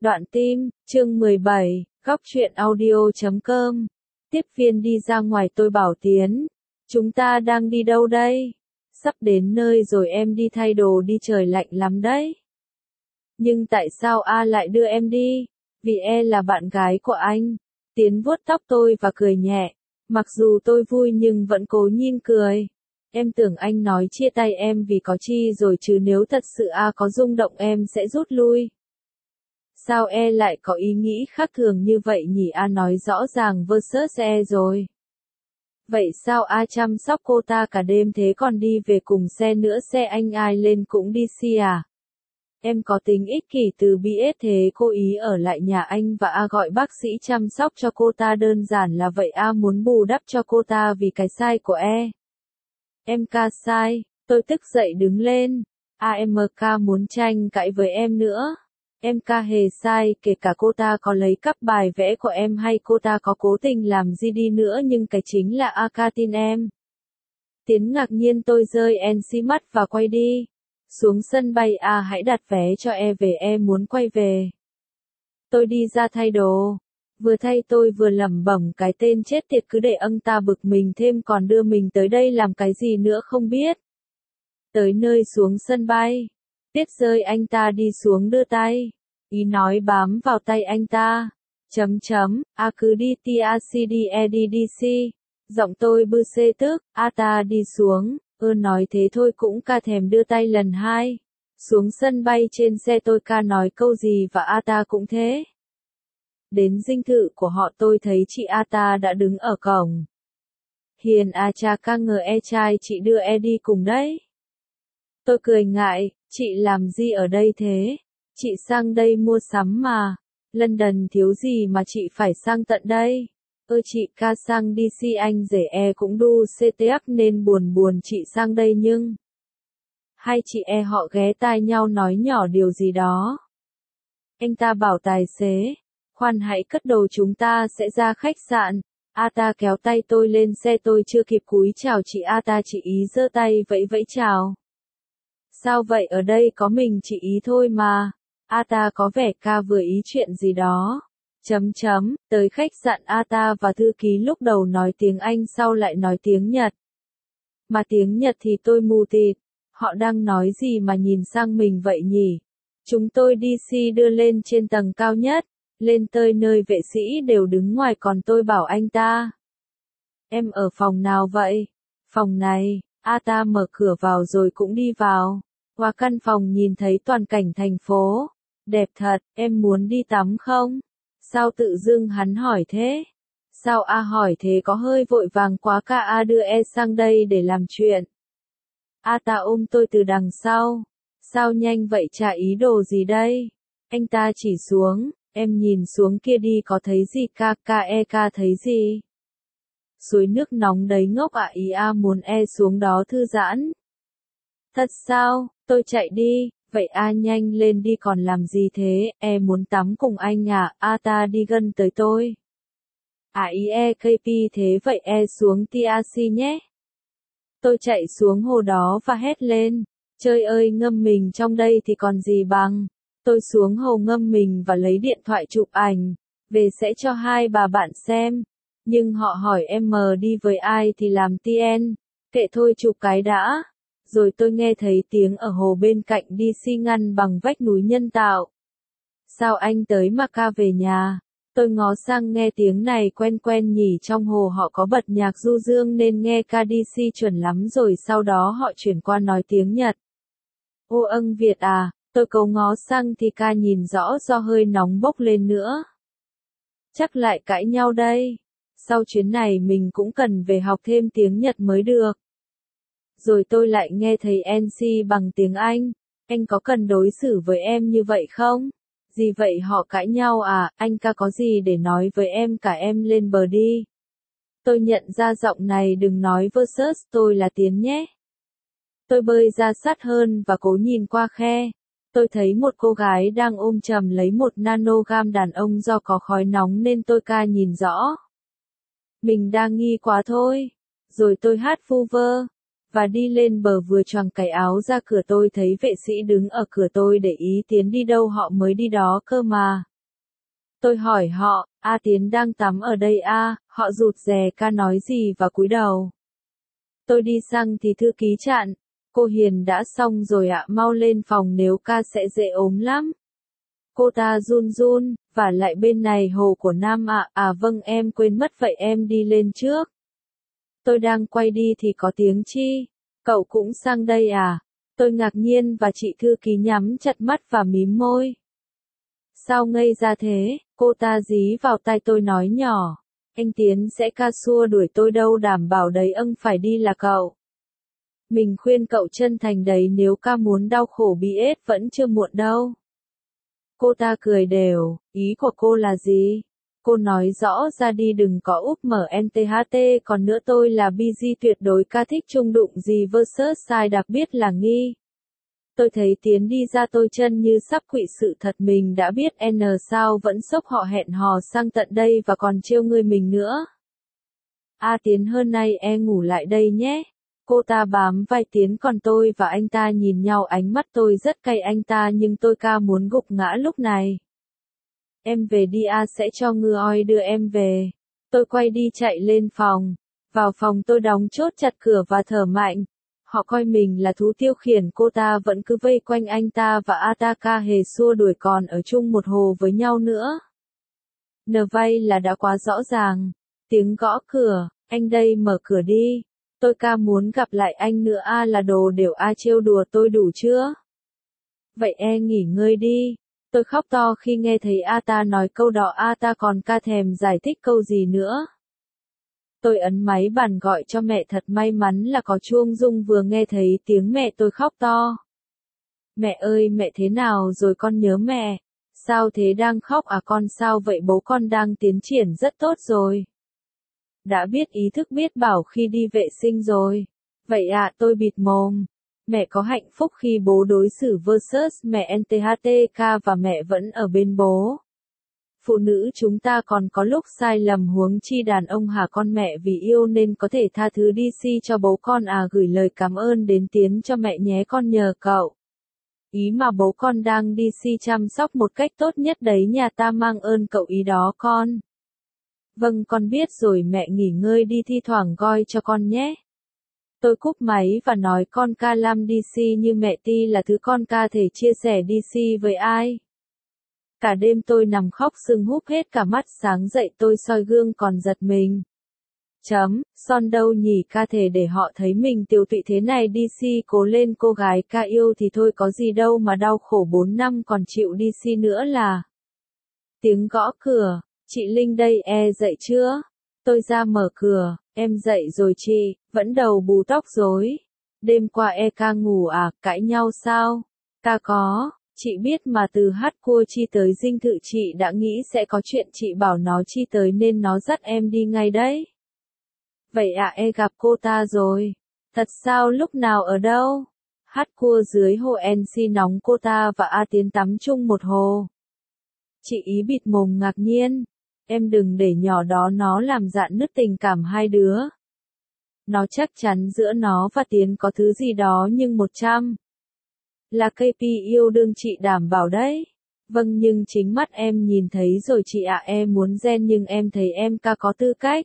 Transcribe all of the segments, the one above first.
Đoạn tim, chương 17, góc truyện audio.com. Tiếp viên đi ra ngoài, tôi bảo Tiến. Chúng ta đang đi đâu đây? Sắp đến nơi rồi, em đi thay đồ đi, trời lạnh lắm đấy. Nhưng tại sao A lại đưa em đi? Vì E là bạn gái của anh. Tiến vuốt tóc tôi và cười nhẹ. Mặc dù tôi vui nhưng vẫn cố nhìn cười. Em tưởng anh nói chia tay em vì có chi rồi chứ, nếu thật sự A có rung động em sẽ rút lui. Sao E lại có ý nghĩ khác thường như vậy nhỉ? A nói rõ ràng versus E rồi. Vậy sao A chăm sóc cô ta cả đêm thế, còn đi về cùng xe nữa, xe anh ai lên cũng đi si à? Em có tính ích kỷ từ BS thế, cố ý ở lại nhà anh và A gọi bác sĩ chăm sóc cho cô ta, đơn giản là vậy. A muốn bù đắp cho cô ta vì cái sai của E. Em ca sai, tôi tức dậy đứng lên. AMK muốn tranh cãi với em nữa. Em ca hề sai, kể cả cô ta có lấy cắp bài vẽ của em hay cô ta có cố tình làm gì đi nữa, nhưng cái chính là A ca tin em. Tiến ngạc nhiên, tôi rơi NC mắt và quay đi. Xuống sân bay, A hãy đặt vé cho E về, E muốn quay về. Tôi đi ra thay đồ. Vừa thay tôi vừa lẩm bẩm, cái tên chết tiệt cứ để ông ta bực mình thêm, còn đưa mình tới đây làm cái gì nữa không biết. Tới nơi xuống sân bay. Tiết rơi, anh ta đi xuống đưa tay. Ý nói bám vào tay anh ta. A cứ đi TACDEDDC. Giọng tôi bư xê tức. A ta đi xuống. Nói thế thôi cũng ca thèm đưa tay lần hai. Xuống sân bay, trên xe tôi ca nói câu gì và A ta cũng thế. Đến dinh thự của họ, tôi thấy chị A ta đã đứng ở cổng. Hiền à, cha ca ngờ E trai chị đưa E đi cùng đấy. Tôi cười ngại, chị làm gì ở đây thế? Chị sang đây mua sắm mà. London thiếu gì mà chị phải sang tận đây? Chị ca sang DC anh rể E cũng đu CTF nên buồn chị sang đây, nhưng hai chị E họ ghé tai nhau nói nhỏ điều gì đó. Anh ta bảo tài xế, khoan hãy cất đồ, chúng ta sẽ ra khách sạn. A ta kéo tay tôi lên xe, tôi chưa kịp cúi chào chị A ta chỉ ý giơ tay vẫy vẫy chào. Sao vậy, ở đây có mình chị ý thôi mà. A ta có vẻ ca vừa ý chuyện gì đó. Tới khách sạn, A ta và thư ký lúc đầu nói tiếng Anh, sau lại nói tiếng Nhật. Mà tiếng Nhật thì tôi mù tịt. Họ đang nói gì mà nhìn sang mình vậy nhỉ? Chúng tôi DC đưa lên trên tầng cao nhất. Lên tới nơi vệ sĩ đều đứng ngoài, còn tôi bảo anh ta. Em ở phòng nào vậy? Phòng này. A ta mở cửa vào rồi cũng đi vào. Qua căn phòng nhìn thấy toàn cảnh thành phố. Đẹp thật, em muốn đi tắm không? Sao tự dưng hắn hỏi thế? Sao A hỏi thế có hơi vội vàng quá ca? A đưa E sang đây để làm chuyện. A ta ôm tôi từ đằng sau. Sao nhanh vậy, chả ý đồ gì đây? Anh ta chỉ xuống, em nhìn xuống kia đi, có thấy gì ca thấy gì? Suối nước nóng đấy ngốc ạ. Ý A muốn E xuống đó thư giãn. Thật sao? Tôi chạy đi. Vậy A nhanh lên đi, còn làm gì thế? E muốn tắm cùng anh à? A ta đi gần tới tôi. Ý EKP thế vậy E xuống TAC nhé. Tôi chạy xuống hồ đó và hét lên. Trời ơi, ngâm mình trong đây thì còn gì bằng. Tôi xuống hồ ngâm mình và lấy điện thoại chụp ảnh. Về sẽ cho hai bà bạn xem. Nhưng họ hỏi em đi với ai thì làm TN. Kệ thôi, chụp cái đã. Rồi tôi nghe thấy tiếng ở hồ bên cạnh DC ngăn bằng vách núi nhân tạo. Sao anh tới mà ca về nhà? Tôi ngó sang nghe tiếng này quen quen nhỉ, trong hồ họ có bật nhạc du dương nên nghe ca DC chuẩn lắm rồi, sau đó họ chuyển qua nói tiếng Nhật. Ô âng Việt à, tôi cố ngó sang thì ca nhìn rõ do hơi nóng bốc lên nữa. Chắc lại cãi nhau đây. Sau chuyến này mình cũng cần về học thêm tiếng Nhật mới được. Rồi tôi lại nghe thấy NC bằng tiếng Anh. Anh có cần đối xử với em như vậy không? Gì vậy, họ cãi nhau à? Anh ca có gì để nói với em cả, em lên bờ đi. Tôi nhận ra giọng này đừng nói versus, tôi là Tiến nhé. Tôi bơi ra sát hơn và cố nhìn qua khe. Tôi thấy một cô gái đang ôm chầm lấy một nanogam đàn ông, do có khói nóng nên tôi ca nhìn rõ. Mình đang nghi quá thôi. Rồi tôi hát vu vơ. Và đi lên bờ, vừa choàng cái áo ra cửa tôi thấy vệ sĩ đứng ở cửa, tôi để ý Tiến đi đâu họ mới đi đó cơ mà. Tôi hỏi họ, A Tiến đang tắm ở đây à, họ rụt rè ca nói gì và cúi đầu. Tôi đi sang thì thư ký chặn, cô Hiền đã xong rồi ạ, mau lên phòng nếu ca sẽ dễ ốm lắm. Cô ta run run, và lại bên này hồ của Nam ạ, à vâng em quên mất vậy em đi lên trước. Tôi đang quay đi thì có tiếng chi, cậu cũng sang đây à? Tôi ngạc nhiên và chị thư ký nhắm chặt mắt và mím môi. Sao ngây ra thế, cô ta dí vào tai tôi nói nhỏ. Anh Tiến sẽ ca xua đuổi tôi đâu đảm bảo đấy phải đi là cậu. Mình khuyên cậu chân thành đấy nếu ca muốn đau khổ bị ết vẫn chưa muộn đâu. Cô ta cười đều, ý của cô là gì? Cô nói rõ ra đi đừng có úp mở NTHT còn nữa tôi là BG tuyệt đối ca thích chung đụng gì versus sai đặc biệt là nghi. Tôi thấy Tiến đi ra tôi chân như sắp quỵ sự thật mình đã biết N sao vẫn sốc họ hẹn hò sang tận đây và còn trêu người mình nữa. A Tiến hơn nay ngủ lại đây nhé. Cô ta bám vai Tiến còn tôi và anh ta nhìn nhau ánh mắt tôi rất cay anh ta nhưng tôi ca muốn gục ngã lúc này. Em về đi A sẽ cho ngư oi đưa em về. Tôi quay đi chạy lên phòng. Vào phòng tôi đóng chốt chặt cửa và thở mạnh. Họ coi mình là thú tiêu khiển cô ta vẫn cứ vây quanh anh ta và Ataka hề xua đuổi còn ở chung một hồ với nhau nữa. Nờ vay là đã quá rõ ràng. Tiếng gõ cửa, anh đây mở cửa đi. Tôi ca muốn gặp lại anh nữa A là đồ đều A trêu đùa tôi đủ chưa? Vậy nghỉ ngơi đi. Tôi khóc to khi nghe thấy A ta nói câu đó A ta còn ca thèm giải thích câu gì nữa. Tôi ấn máy bàn gọi cho mẹ thật may mắn là có chuông rung vừa nghe thấy tiếng mẹ tôi khóc to. Mẹ ơi mẹ thế nào rồi con nhớ mẹ. Sao thế đang khóc à con sao vậy bố con đang tiến triển rất tốt rồi. Đã biết ý thức biết bảo khi đi vệ sinh rồi. Vậy à tôi bịt mồm. Mẹ có hạnh phúc khi bố đối xử versus mẹ NTHTK và mẹ vẫn ở bên bố. Phụ nữ chúng ta còn có lúc sai lầm huống chi đàn ông hả con mẹ vì yêu nên có thể tha thứ DC cho bố con à gửi lời cảm ơn đến Tiến cho mẹ nhé con nhờ cậu. Ý mà bố con đang DC chăm sóc một cách tốt nhất đấy nhà ta mang ơn cậu ý đó con. Vâng con biết rồi mẹ nghỉ ngơi đi thi thoảng gọi cho con nhé. Tôi cúp máy và nói con ca làm DC như mẹ Ti là thứ con ca thể chia sẻ DC với ai. Cả đêm tôi nằm khóc sưng húp hết cả mắt sáng dậy tôi soi gương còn giật mình. Son đâu nhỉ ca thể để họ thấy mình tiều tụy thế này DC cố lên cô gái ca yêu thì thôi có gì đâu mà đau khổ 4 năm còn chịu DC nữa là. Tiếng gõ cửa, chị Linh đây dậy chưa? Tôi ra mở cửa, em dậy rồi chị, vẫn đầu bù tóc rối. Đêm qua ca ngủ à, cãi nhau sao? Ca có. Chị biết mà từ hát cua chi tới dinh thự chị đã nghĩ sẽ có chuyện chị bảo nó chi tới nên nó dắt em đi ngay đấy. Vậy à gặp cô ta rồi. Thật sao lúc nào ở đâu? Hát cua dưới hồ NC nóng cô ta và A Tiến tắm chung một hồ. Chị ý bịt mồm ngạc nhiên. Em đừng để nhỏ đó nó làm rạn nứt tình cảm hai đứa. Nó chắc chắn giữa nó và Tiến có thứ gì đó nhưng 100. Là KP yêu đương chị đảm bảo đấy. Vâng nhưng chính mắt em nhìn thấy rồi chị ạ em muốn gen nhưng em thấy em ca có tư cách.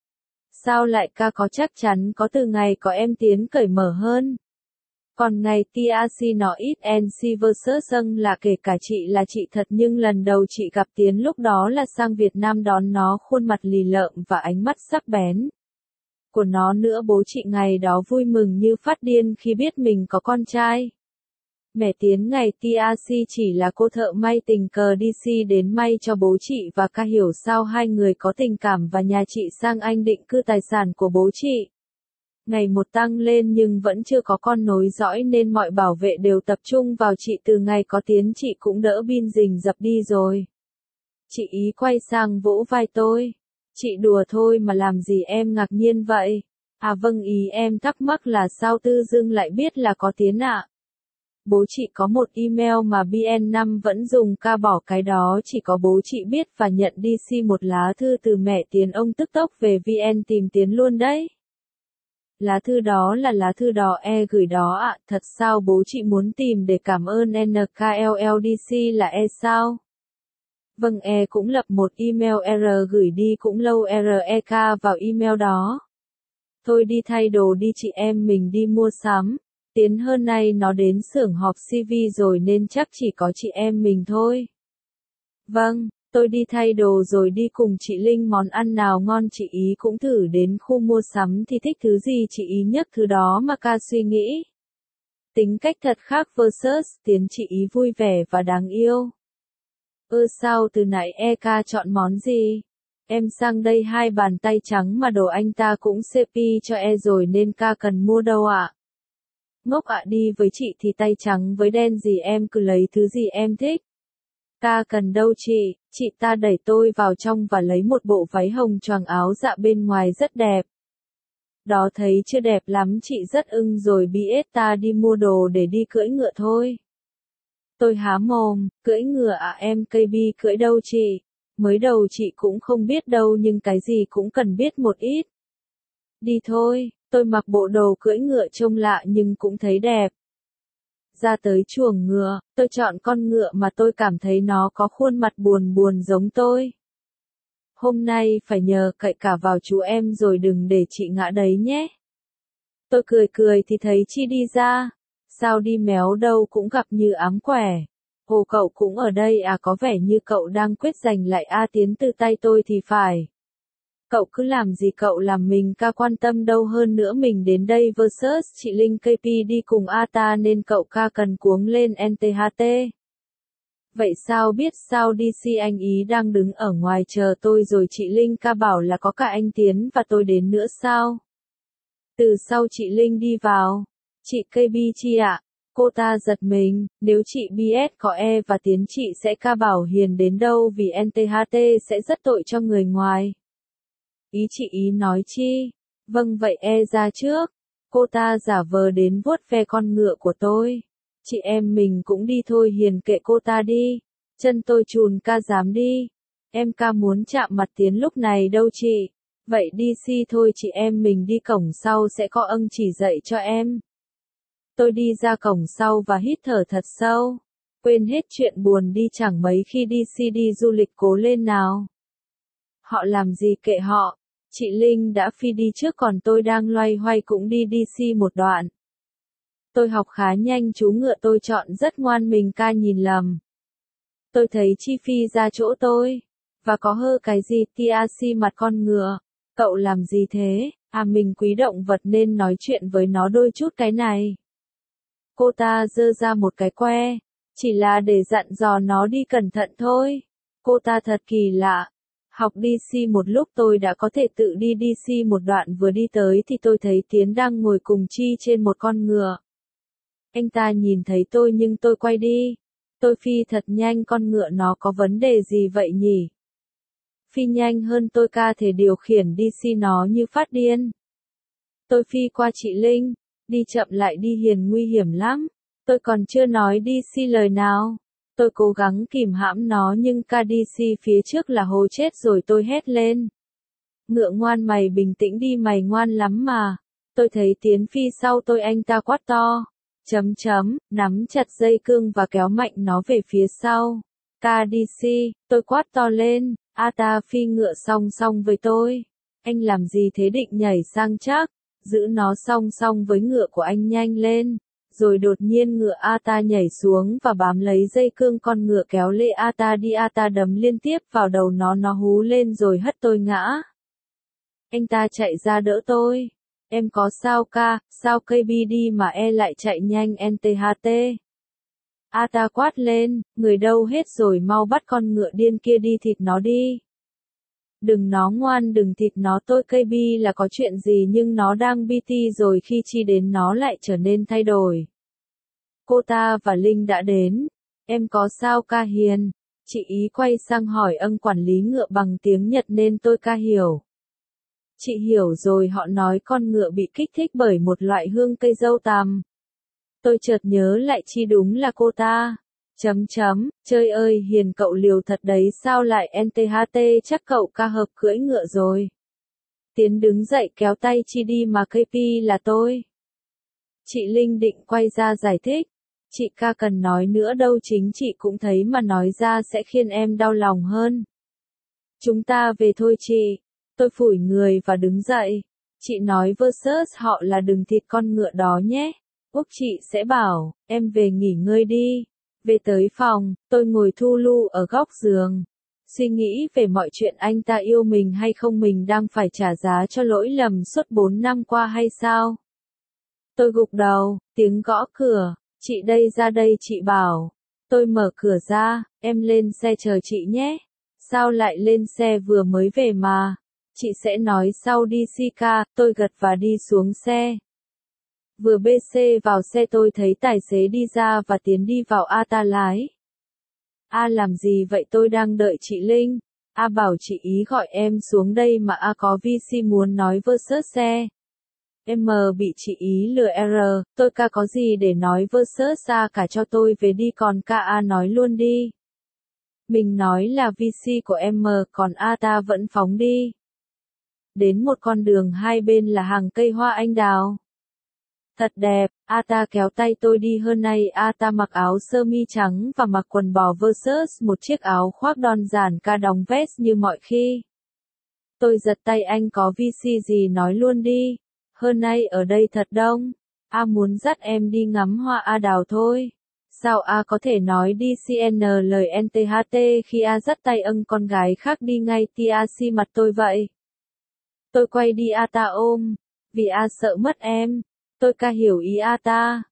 Sao lại ca có chắc chắn có từ ngày có em Tiến cởi mở hơn. Còn ngày TRC nó ít NC versus là kể cả chị là chị thật nhưng lần đầu chị gặp Tiến lúc đó là sang Việt Nam đón nó khuôn mặt lì lợm và ánh mắt sắc bén. Của nó nữa bố chị ngày đó vui mừng như phát điên khi biết mình có con trai. Mẹ Tiến ngày TRC chỉ là cô thợ may tình cờ DC đến may cho bố chị và ca hiểu sao hai người có tình cảm và nhà chị sang Anh định cư tài sản của bố chị. Ngày một tăng lên nhưng vẫn chưa có con nối dõi nên mọi bảo vệ đều tập trung vào chị từ ngày có Tiến chị cũng đỡ bin rình dập đi rồi. Chị ý quay sang vỗ vai tôi. Chị đùa thôi mà làm gì em ngạc nhiên vậy? À vâng ý em thắc mắc là sao tự dưng lại biết là có Tiến ạ? Bố chị có một email mà BN5 vẫn dùng ca bỏ cái đó chỉ có bố chị biết và nhận DC một lá thư từ mẹ Tiến ông tức tốc về VN tìm Tiến luôn đấy. Lá thư đó là lá thư đó gửi đó ạ, thật sao bố chị muốn tìm để cảm ơn NKLLDC là sao? Vâng, cũng lập một email gửi đi cũng lâu REK vào email đó. Thôi đi thay đồ đi chị em mình đi mua sắm. Tiến hơn nay nó đến xưởng họp CV rồi nên chắc chỉ có chị em mình thôi. Vâng, tôi đi thay đồ rồi đi cùng chị Linh, món ăn nào ngon chị ý cũng thử, đến khu mua sắm thì thích thứ gì chị ý nhấc thứ đó mà ca suy nghĩ. Tính cách thật khác versus Tiến, chị ý vui vẻ và đáng yêu. Sao từ nãy ca chọn món gì? Em sang đây 2 bàn tay trắng mà đồ anh ta cũng CP cho rồi nên ca cần mua đâu ạ? Ngốc ạ, đi với chị thì tay trắng với đen gì em cứ lấy thứ gì em thích. Ca cần đâu chị ta đẩy tôi vào trong và lấy một bộ váy hồng choàng áo dạ bên ngoài rất đẹp. Đó thấy chưa đẹp lắm chị rất ưng rồi, BS ta đi mua đồ để đi cưỡi ngựa thôi. Tôi há mồm, cưỡi ngựa à em, KB cưỡi đâu chị? Mới đầu chị cũng không biết đâu nhưng cái gì cũng cần biết một ít. Đi thôi, tôi mặc bộ đồ cưỡi ngựa trông lạ nhưng cũng thấy đẹp. Ra tới chuồng ngựa, tôi chọn con ngựa mà tôi cảm thấy nó có khuôn mặt buồn buồn giống tôi. Hôm nay phải nhờ cậy cả vào chú em rồi, đừng để chị ngã đấy nhé. Tôi cười cười thì thấy Chi đi ra. Sao đi méo đâu cũng gặp Như ám quẻ. Hồ cậu cũng ở đây à, có vẻ như cậu đang quyết giành lại Tiến từ tay tôi thì phải. Cậu cứ làm gì cậu làm, mình ca quan tâm đâu, hơn nữa mình đến đây versus chị Linh KP đi cùng ta nên cậu ca cần cuống lên NTHT. Vậy sao biết sao DC, anh ý đang đứng ở ngoài chờ tôi rồi, chị Linh ca bảo là có cả anh Tiến và tôi đến nữa sao? Từ sau chị Linh đi vào. Chị KB Chi ạ? Cô ta giật mình, nếu chị BS có và Tiến chị sẽ ca bảo Hiền đến đâu vì NTHT sẽ rất tội cho người ngoài. Ý chị ý nói chi? Vâng vậy ra trước. Cô ta giả vờ đến vuốt ve con ngựa của tôi. Chị em mình cũng đi thôi Hiền, kệ cô ta đi. Chân tôi chùn, ca dám đi. Em ca muốn chạm mặt Tiến lúc này đâu chị. Vậy đi si thôi chị em mình đi cổng sau sẽ có ân chỉ dạy cho em. Tôi đi ra cổng sau và hít thở thật sâu. Quên hết chuyện buồn đi, chẳng mấy khi đi du lịch, cố lên nào. Họ làm gì kệ họ. Chị Linh đã phi đi trước còn tôi đang loay hoay cũng đi một đoạn. Tôi học khá nhanh, chú ngựa tôi chọn rất ngoan, mình ca nhìn lầm. Tôi thấy Chi phi ra chỗ tôi. Và có hơ cái gì TRC mặt con ngựa. Cậu làm gì thế? Mình quý động vật nên nói chuyện với nó đôi chút cái này. Cô ta giơ ra một cái que. Chỉ là để dặn dò nó đi cẩn thận thôi. Cô ta thật kỳ lạ. Học DC một lúc tôi đã có thể tự đi DC một đoạn, vừa đi tới thì tôi thấy Tiến đang ngồi cùng Chi trên một con ngựa. Anh ta nhìn thấy tôi nhưng tôi quay đi. Tôi phi thật nhanh, con ngựa nó có vấn đề gì vậy nhỉ? Phi nhanh hơn tôi ca thể điều khiển DC nó như phát điên. Tôi phi qua chị Linh. Đi chậm lại đi Hiền, nguy hiểm lắm. Tôi còn chưa nói DC lời nào. Tôi cố gắng kìm hãm nó nhưng KDC phía trước là hố chết rồi, tôi hét lên. Ngựa ngoan, mày bình tĩnh đi, mày ngoan lắm mà. Tôi thấy Tiến phi sau tôi, anh ta quát to. Nắm chặt dây cương và kéo mạnh nó về phía sau. KDC, tôi quát to lên. Ta phi ngựa song song với tôi. Anh làm gì thế, định nhảy sang chắc. Giữ nó song song với ngựa của anh nhanh lên. Rồi đột nhiên ngựa ta nhảy xuống và bám lấy dây cương, con ngựa kéo lê ta đi, ta đấm liên tiếp vào đầu nó hú lên rồi hất tôi ngã. Anh ta chạy ra đỡ tôi. Em có sao ca, sao KB đi mà lại chạy nhanh NTHT. Ta quát lên, người đâu hết rồi, mau bắt con ngựa điên kia đi thịt nó đi. Đừng, nó ngoan đừng thịt nó, tôi KB là có chuyện gì nhưng nó đang BT rồi, khi Chi đến nó lại trở nên thay đổi. Cô ta và Linh đã đến. Em có sao ca Hiền? Chị ý quay sang hỏi quản lý ngựa bằng tiếng Nhật nên tôi ca hiểu. Chị hiểu rồi, họ nói con ngựa bị kích thích bởi một loại hương cây dâu tằm. Tôi chợt nhớ lại Chi đúng là cô ta. Chơi ơi Hiền, cậu liều thật đấy, sao lại NTHT, chắc cậu ca hợp cưỡi ngựa rồi. Tiến đứng dậy kéo tay Chi đi mà KP là tôi. Chị Linh định quay ra giải thích. Chị ca cần nói nữa đâu, chính chị cũng thấy mà nói ra sẽ khiến em đau lòng hơn. Chúng ta về thôi chị. Tôi phủi người và đứng dậy. Chị nói versus họ là đừng thịt con ngựa đó nhé. Úc chị sẽ bảo, em về nghỉ ngơi đi. Về tới phòng, tôi ngồi thu lu ở góc giường. Suy nghĩ về mọi chuyện anh ta yêu mình hay không, mình đang phải trả giá cho lỗi lầm suốt 4 năm qua hay sao? Tôi gục đầu, tiếng gõ cửa. Chị đây, ra đây, chị bảo. Tôi mở cửa ra, em lên xe chờ chị nhé. Sao lại lên xe, vừa mới về mà. Chị sẽ nói sau đi Sika, tôi gật và đi xuống xe. Vừa bê xe vào xe tôi thấy tài xế đi ra và tiến đi vào. A ta lái. A làm gì vậy, tôi đang đợi chị Linh. A bảo chị ý gọi em xuống đây mà. A có VC muốn nói versus xe. M bị chị ý lừa R, tôi ca có gì để nói versus A cả, cho tôi về đi, còn ca A nói luôn đi. Mình nói là VC của M, còn A ta vẫn phóng đi. Đến một con đường hai bên là hàng cây hoa anh đào. Thật đẹp, A ta kéo tay tôi đi. Hơn nay A ta mặc áo sơ mi trắng và mặc quần bò versus một chiếc áo khoác đơn giản, ca đóng vest như mọi khi. Tôi giật tay anh, có VC gì nói luôn đi. Hơn nay ở đây thật đông. A muốn dắt em đi ngắm hoa A đào thôi. Sao A có thể nói đi CN lời NTHT khi A dắt tay con gái khác đi ngay TAC mặt tôi vậy? Tôi quay đi, A ta ôm. Vì A sợ mất em. Tôi ca hiểu ý A ta.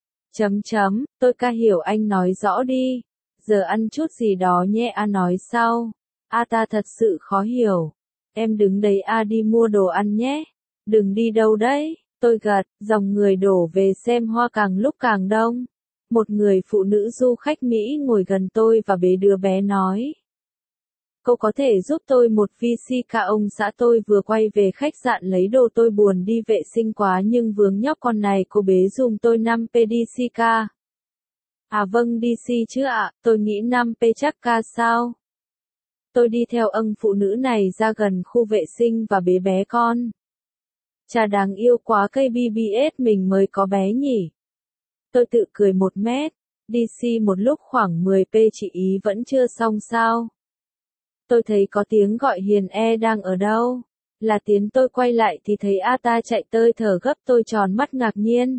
Tôi ca hiểu, anh nói rõ đi. Giờ ăn chút gì đó nhé, A nói sau. A ta thật sự khó hiểu. Em đứng đấy, A đi mua đồ ăn nhé. Đừng đi đâu đấy. Tôi gật, dòng người đổ về xem hoa càng lúc càng đông. Một người phụ nữ du khách Mỹ ngồi gần tôi và bế đứa bé nói. Cô có thể giúp tôi một VC ca, ông xã tôi vừa quay về khách sạn lấy đồ, tôi buồn đi vệ sinh quá nhưng vướng nhóc con này, cô bế dùm tôi 5p DC ca. À vâng DC chứ ạ, tôi nghĩ 5p chắc ca sao? Tôi đi theo phụ nữ này ra gần khu vệ sinh và bế bé con. Chà, đáng yêu quá, cây BBS mình mới có bé nhỉ. Tôi tự cười 1 mét. DC một lúc khoảng 10p, chị ý vẫn chưa xong sao? Tôi thấy có tiếng gọi, Hiền đang ở đâu? Là Tiến. Tôi quay lại thì thấy A ta chạy tơi thở gấp, tôi tròn mắt ngạc nhiên.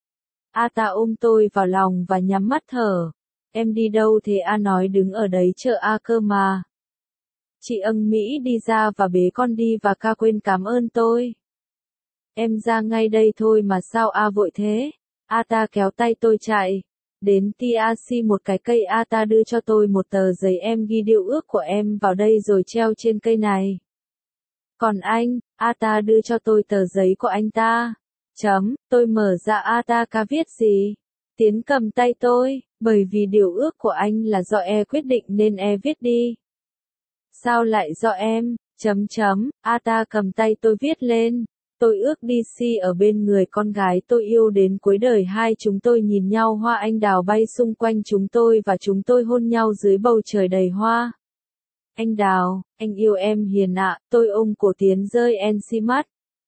A ta ôm tôi vào lòng và nhắm mắt thở. Em đi đâu thế? A nói đứng ở đấy chờ A cơ mà. Chị Mỹ đi ra và bế con đi và ca quên cảm ơn tôi. Em ra ngay đây thôi mà, sao A vội thế? A ta kéo tay tôi chạy. Đến TAC một cái cây, A ta đưa cho tôi một tờ giấy, em ghi điều ước của em vào đây rồi treo trên cây này. Còn anh? A ta đưa cho tôi tờ giấy của anh ta. Tôi mở ra, A ta ca viết gì? Tiến cầm tay tôi, bởi vì điều ước của anh là do quyết định nên viết đi. Sao lại do em? A ta cầm tay tôi viết lên. Tôi ước DC ở bên người con gái tôi yêu đến cuối đời. Hai chúng tôi nhìn nhau, hoa anh đào bay xung quanh chúng tôi và chúng tôi hôn nhau dưới bầu trời đầy hoa. Anh đào, anh yêu em Hiền ạ, tôi ôm cổ Tiến rơi xi mắt.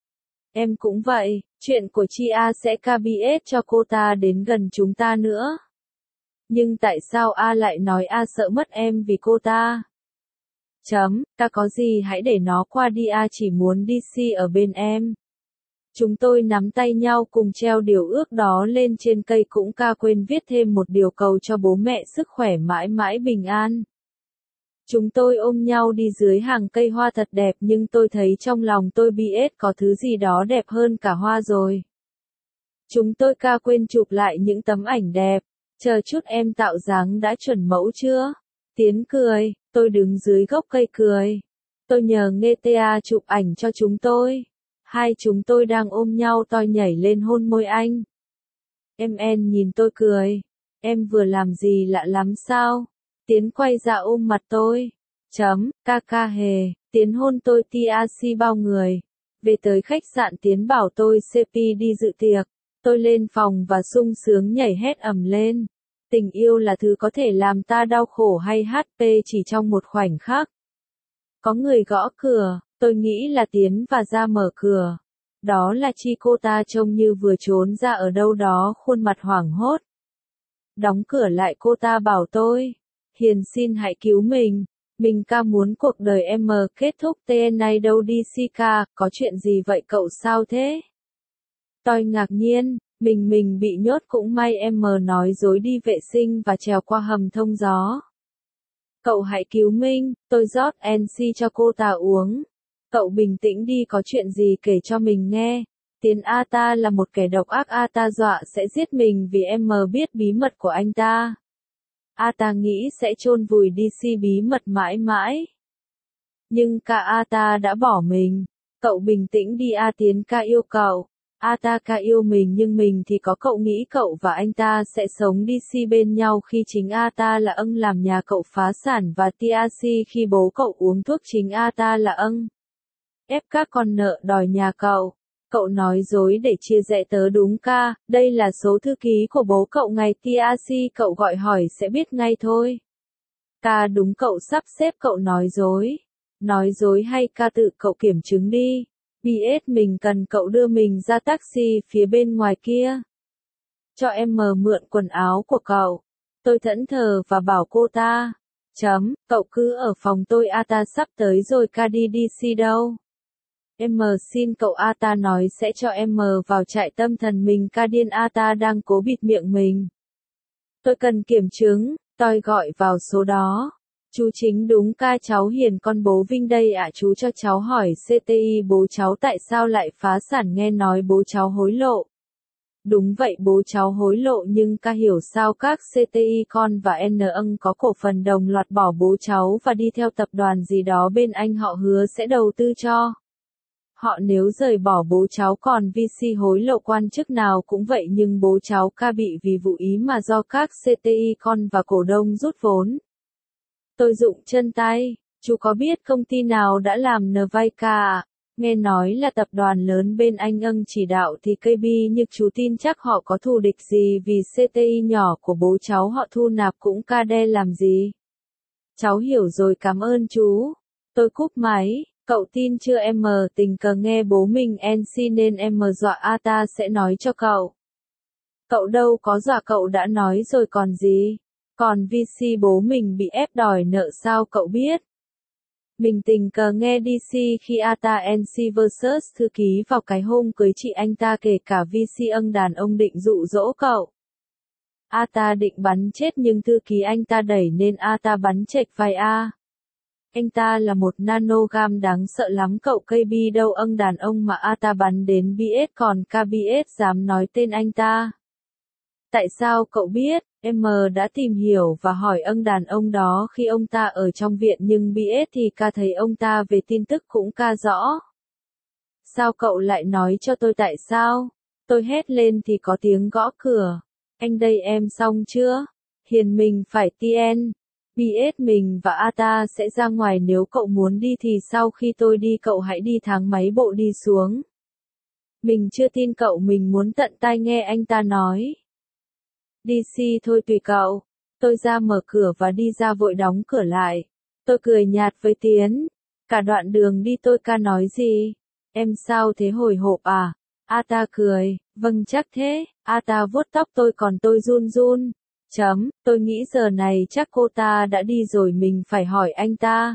Em cũng vậy, chuyện của chị A sẽ KBS cho cô ta đến gần chúng ta nữa. Nhưng tại sao A lại nói A sợ mất em vì cô ta? Ta có gì hãy để nó qua đi, A chỉ muốn DC ở bên em. Chúng tôi nắm tay nhau cùng treo điều ước đó lên trên cây, cũng ca quên viết thêm một điều cầu cho bố mẹ sức khỏe mãi mãi bình an. Chúng tôi ôm nhau đi dưới hàng cây hoa thật đẹp, nhưng tôi thấy trong lòng tôi BS có thứ gì đó đẹp hơn cả hoa rồi. Chúng tôi ca quên chụp lại những tấm ảnh đẹp. Chờ chút, em tạo dáng đã chuẩn mẫu chưa? Tiến cười, tôi đứng dưới gốc cây cười. Tôi nhờ Nghe TA chụp ảnh cho chúng tôi. Hai chúng tôi đang ôm nhau, tôi nhảy lên hôn môi anh. Em nhìn tôi cười. Em vừa làm gì lạ lắm sao? Tiến quay ra ôm mặt tôi. Ca ca hề. Tiến hôn tôi TAC bao người. Về tới khách sạn, Tiến bảo tôi CP đi dự tiệc. Tôi lên phòng và sung sướng nhảy hét ầm lên. Tình yêu là thứ có thể làm ta đau khổ hay HP chỉ trong một khoảnh khắc. Có người gõ cửa, tôi nghĩ là Tiến và ra mở cửa. Đó là Chi, cô ta trông như vừa trốn ra ở đâu đó, khuôn mặt hoảng hốt. Đóng cửa lại cô ta bảo tôi. Hiền xin hãy cứu mình ca muốn cuộc đời em kết thúc TN này đâu đi si ca, có chuyện gì vậy cậu sao thế? Tôi ngạc nhiên, mình bị nhốt cũng may em nói dối đi vệ sinh và trèo qua hầm thông gió. Cậu hãy cứu mình, tôi rót NC cho cô ta uống. Cậu bình tĩnh đi có chuyện gì kể cho mình nghe. Tiến A ta là một kẻ độc ác A ta dọa sẽ giết mình vì em biết bí mật của anh ta. A ta nghĩ sẽ chôn vùi DC bí mật mãi mãi. Nhưng ca A ta đã bỏ mình. Cậu bình tĩnh đi A Tiến ca yêu cậu. A ta ca yêu mình nhưng mình thì có cậu nghĩ cậu và anh ta sẽ sống DC bên nhau khi chính A ta là ân làm nhà cậu phá sản và TRC khi bố cậu uống thuốc chính A ta là ân. Ép các con nợ đòi nhà cậu. Cậu nói dối để chia rẽ tớ đúng ca, đây là số thư ký của bố cậu ngày TRC cậu gọi hỏi sẽ biết ngay thôi. Ca đúng cậu sắp xếp cậu nói dối. Nói dối hay ca tự cậu kiểm chứng đi. BS mình cần cậu đưa mình ra taxi phía bên ngoài kia. Cho em mượn quần áo của cậu. Tôi thẫn thờ và bảo cô ta. Cậu cứ ở phòng tôi A ta sắp tới rồi ca đi DC đâu. Em xin cậu A ta nói sẽ cho em vào trại tâm thần mình ca điên A ta đang cố bịt miệng mình. Tôi cần kiểm chứng, tôi gọi vào số đó. Chú chính đúng ca cháu Hiền con bố Vinh đây ạ chú cho cháu hỏi CTI bố cháu tại sao lại phá sản nghe nói bố cháu hối lộ. Đúng vậy bố cháu hối lộ nhưng ca hiểu sao các CTI con và N ân có cổ phần đồng loạt bỏ bố cháu và đi theo tập đoàn gì đó bên anh họ hứa sẽ đầu tư cho. Họ nếu rời bỏ bố cháu còn VC hối lộ quan chức nào cũng vậy nhưng bố cháu ca bị vì vụ ý mà do các CTI con và cổ đông rút vốn. Tôi rụng chân tay, chú có biết công ty nào đã làm Nvica à? Nghe nói là tập đoàn lớn bên anh ân chỉ đạo thì KB nhưng chú tin chắc họ có thù địch gì vì CTI nhỏ của bố cháu họ thu nạp cũng ca đe làm gì. Cháu hiểu rồi cảm ơn chú. Tôi cúp máy, cậu tin chưa em tình cờ nghe bố mình NC nên em dọa A ta sẽ nói cho cậu. Cậu đâu có dọa cậu đã nói rồi còn gì. Còn VC bố mình bị ép đòi nợ sao cậu biết? Mình tình cờ nghe DC khi Ata NC vs thư ký vào cái hôm cưới chị anh ta kể cả VC ân đàn ông định dụ dỗ cậu. Ata định bắn chết nhưng thư ký anh ta đẩy nên Ata bắn chệch vai A. Anh ta là một nanogam đáng sợ lắm cậu KB đâu ân đàn ông mà Ata bắn đến BS còn KBS dám nói tên anh ta. Tại sao cậu biết? Em đã tìm hiểu và hỏi ân đàn ông đó khi ông ta ở trong viện nhưng BS thì ca thấy ông ta về tin tức cũng ca rõ. Sao cậu lại nói cho tôi tại sao? Tôi hét lên thì có tiếng gõ cửa. Anh đây em xong chưa? Hiền mình phải TN. BS mình và Ata sẽ ra ngoài nếu cậu muốn đi thì sau khi tôi đi cậu hãy đi thang máy bộ đi xuống. Mình chưa tin cậu mình muốn tận tai nghe anh ta nói. DC thôi tùy cậu. Tôi ra mở cửa và đi ra vội đóng cửa lại. Tôi cười nhạt với Tiến. Cả đoạn đường đi tôi ca nói gì? Em sao thế hồi hộp à? Ata cười. Vâng chắc thế. Ata vuốt tóc tôi còn tôi run run. Tôi nghĩ giờ này chắc cô ta đã đi rồi mình phải hỏi anh ta.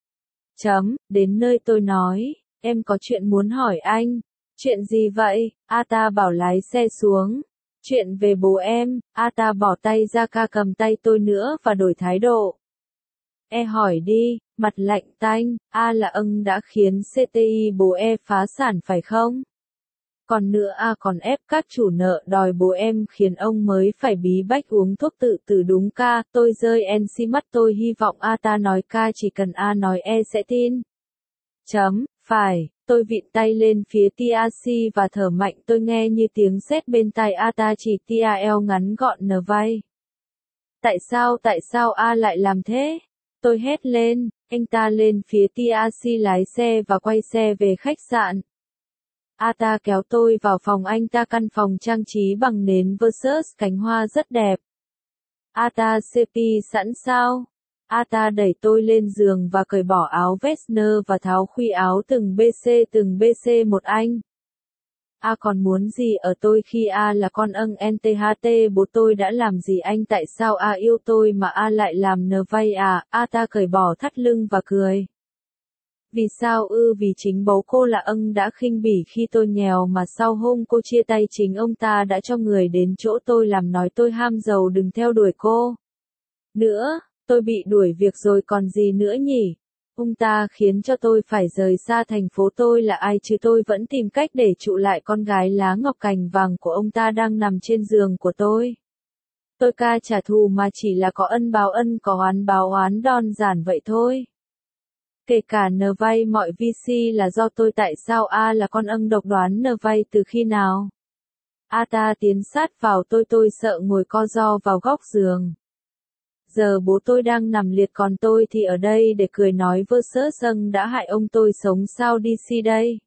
Đến nơi tôi nói. Em có chuyện muốn hỏi anh. Chuyện gì vậy? Ata bảo lái xe xuống. Chuyện về bố em, Ata bỏ tay ra ca cầm tay tôi nữa và đổi thái độ. Hỏi đi, mặt lạnh tanh, A là ân đã khiến CTI bố phá sản phải không? Còn nữa A còn ép các chủ nợ đòi bố em khiến ông mới phải bí bách uống thuốc tự tử đúng ca, tôi rơi NC mắt tôi hy vọng Ata nói ca chỉ cần A nói sẽ tin. Phải. Tôi vịn tay lên phía TRC và thở mạnh tôi nghe như tiếng sét bên tai Ata chỉ TRL ngắn gọn nở vai. Tại sao A lại làm thế? Tôi hét lên, anh ta lên phía TRC lái xe và quay xe về khách sạn. Ata kéo tôi vào phòng anh ta căn phòng trang trí bằng nến versus cánh hoa rất đẹp. Ata CP sẵn sao? Ata đẩy tôi lên giường và cởi bỏ áo vest nơ và tháo khuy áo từng BC một anh. A còn muốn gì ở tôi khi A là con ân NTHT, bố tôi đã làm gì anh, tại sao A yêu tôi mà A lại làm nờ vay à? A ta cởi bỏ thắt lưng và cười. Vì sao ư? Vì chính bố cô là ân đã khinh bỉ khi tôi nghèo, mà sau hôm cô chia tay chính ông ta đã cho người đến chỗ tôi làm nói tôi ham giàu đừng theo đuổi cô nữa. Tôi bị đuổi việc rồi còn gì nữa nhỉ? Ông ta khiến cho tôi phải rời xa thành phố, tôi là ai chứ, tôi vẫn tìm cách để trụ lại con gái lá ngọc cành vàng của ông ta đang nằm trên giường của tôi. Tôi ca trả thù mà chỉ là có ân báo ân, có oán báo oán, đơn giản vậy thôi. Kể cả nờ vay mọi VC là do tôi, tại sao A là con ân độc đoán nờ vay từ khi nào? A ta tiến sát vào tôi sợ ngồi co ro vào góc giường. Giờ bố tôi đang nằm liệt còn tôi thì ở đây để cười nói versus ân đã hại ông, tôi sống sao DC đây?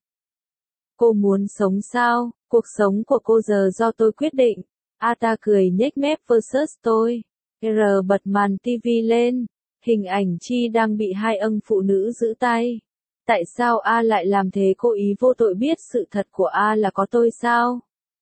Cô muốn sống sao? Cuộc sống của cô giờ do tôi quyết định. A ta cười nhếch mép versus tôi. R bật màn TV lên. Hình ảnh Chi đang bị hai ân phụ nữ giữ tay. Tại sao A lại làm thế? Cô ý vô tội, biết sự thật của A là có tôi sao?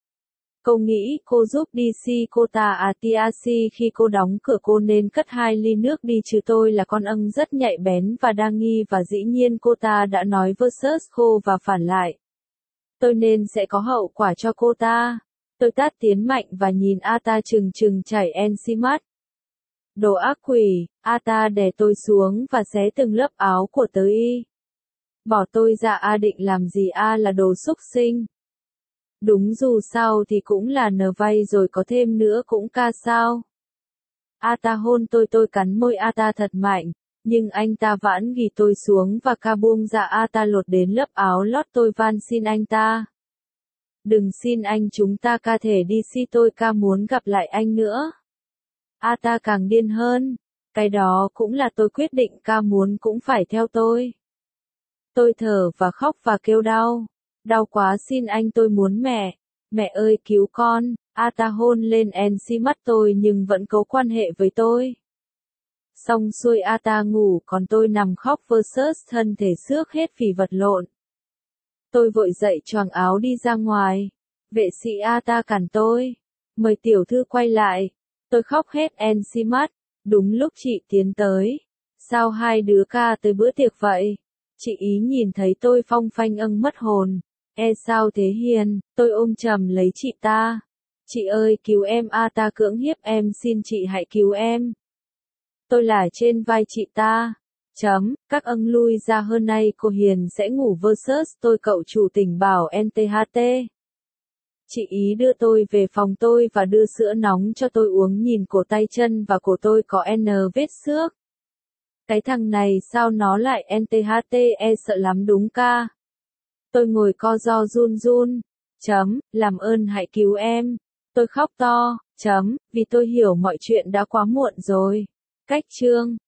Cô nghĩ cô giúp DC cô ta à? TRC khi cô đóng cửa cô nên cất 2 ly nước đi chứ, tôi là con ân rất nhạy bén và đa nghi, và dĩ nhiên cô ta đã nói versus khô và phản lại. Tôi nên sẽ có hậu quả cho cô ta. Tôi tát tiến mạnh và nhìn A ta trừng trừng chảy NC mắt. Đồ ác quỷ. A ta đè tôi xuống và xé từng lớp áo của tớ y. Bỏ tôi ra. A định làm gì? A là đồ xúc sinh. Đúng, dù sao thì cũng là nờ vay rồi, có thêm nữa cũng ca sao. A ta hôn tôi cắn môi A ta thật mạnh, nhưng anh ta vãn ghì tôi xuống và ca buông ra. A ta lột đến lớp áo lót tôi, van xin anh ta. Đừng xin anh, chúng ta ca thể đi si, tôi ca muốn gặp lại anh nữa. A ta càng điên hơn, cái đó cũng là tôi quyết định, ca muốn cũng phải theo tôi. Tôi thở và khóc và kêu đau. Đau quá, xin anh, tôi muốn mẹ. Mẹ ơi cứu con. A ta hôn lên NC mắt tôi nhưng vẫn cố quan hệ với tôi. Xong xuôi A ta ngủ còn tôi nằm khóc versus thân thể xước hết vì vật lộn. Tôi vội dậy choàng áo đi ra ngoài. Vệ sĩ A ta cản tôi. Mời tiểu thư quay lại. Tôi khóc hết NC mắt. Đúng lúc chị tiến tới. Sao hai đứa ca tới bữa tiệc vậy? Chị ý nhìn thấy tôi phong phanh ân mất hồn. Sao thế Hiền? Tôi ôm chầm lấy chị ta. Chị ơi cứu em, A ta cưỡng hiếp em, xin chị hãy cứu em. Tôi là trên vai chị ta. Các ân lui ra, hơn nay cô Hiền sẽ ngủ versus tôi, cậu chủ tình bảo NTHT. Chị ý đưa tôi về phòng tôi và đưa sữa nóng cho tôi uống, nhìn cổ tay chân và cổ tôi có N vết xước. Cái thằng này sao nó lại NTHT, sợ lắm đúng ca. Tôi ngồi co ro run run. Làm ơn hãy cứu em. Tôi khóc to. Vì tôi hiểu mọi chuyện đã quá muộn rồi. Cách chương